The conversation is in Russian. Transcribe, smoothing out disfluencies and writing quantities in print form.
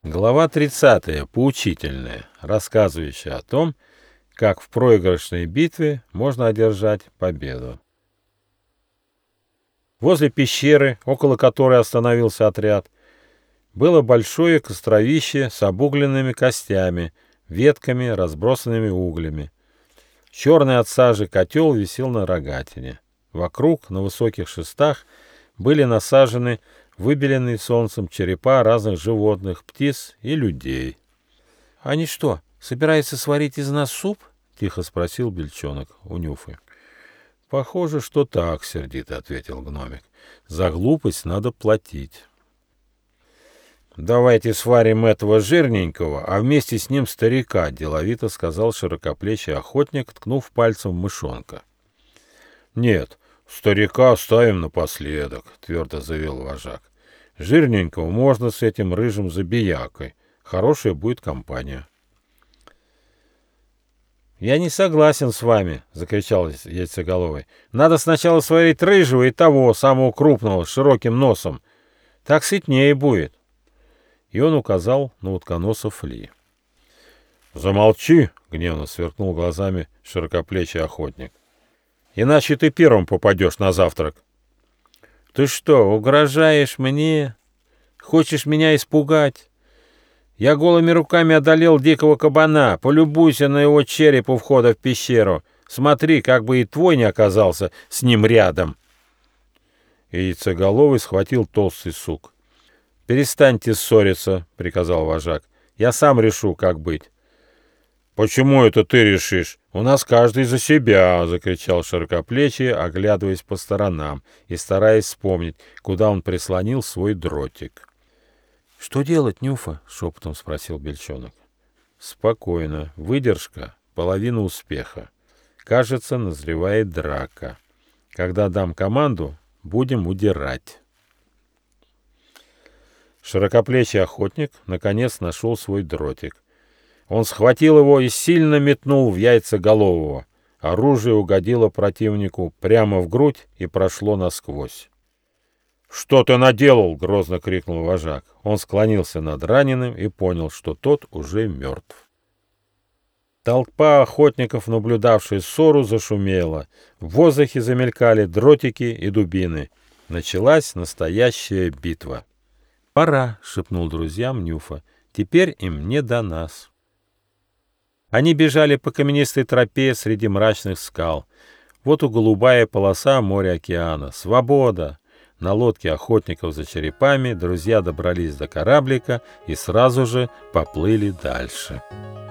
Глава 30. Поучительная, рассказывающая о том, как в проигрышной битве можно одержать победу. Возле пещеры, около которой остановился отряд, было большое костровище с обугленными костями, ветками, разбросанными углями. Черный от сажи котел висел на рогатине. Вокруг, на высоких шестах, были насажены выбеленные солнцем черепа разных животных, птиц и людей. — Они что, собираются сварить из нас суп? — тихо спросил Бельчонок у Нюфы. — Похоже, что так, — сердито ответил гномик. — За глупость надо платить. — Давайте сварим этого жирненького, а вместе с ним старика, — деловито сказал широкоплечий охотник, ткнув пальцем в мышонка. — Нет, старика оставим напоследок, — твердо заявил вожак. — Жирненького можно с этим рыжим забиякой. Хорошая будет компания. — Я не согласен с вами, — закричал Яйцеголовый. — Надо сначала сварить рыжего и того, самого крупного, с широким носом. Так сытнее будет. И он указал на утконоса Фли. — Замолчи, — гневно сверкнул глазами широкоплечий охотник. — Иначе ты первым попадешь на завтрак. — Ты что, угрожаешь мне? Хочешь меня испугать? Я голыми руками одолел дикого кабана. Полюбуйся на его череп у входа в пещеру. Смотри, как бы и твой не оказался с ним рядом. И Яйцеголовый схватил толстый сук. — Перестаньте ссориться, — приказал вожак. — Я сам решу, как быть. — Почему это ты решишь? У нас каждый за себя, — закричал широкоплечий, оглядываясь по сторонам и стараясь вспомнить, куда он прислонил свой дротик. — Что делать, Нюфа? — шепотом спросил Бельчонок. — Спокойно. Выдержка — половина успеха. Кажется, назревает драка. Когда дам команду, будем удирать. Широкоплечий охотник наконец нашел свой дротик. Он схватил его и сильно метнул в Яйцеголового. Оружие угодило противнику прямо в грудь и прошло насквозь. — Что ты наделал? — грозно крикнул вожак. Он склонился над раненым и понял, что тот уже мертв. Толпа охотников, наблюдавшая ссору, зашумела. В воздухе замелькали дротики и дубины. Началась настоящая битва. — Пора, — шепнул друзьям Нюфа. — Теперь им не до нас. Они бежали по каменистой тропе среди мрачных скал. Вот и голубая полоса моря-океана. Свобода! На лодке охотников за черепами друзья добрались до кораблика и сразу же поплыли дальше.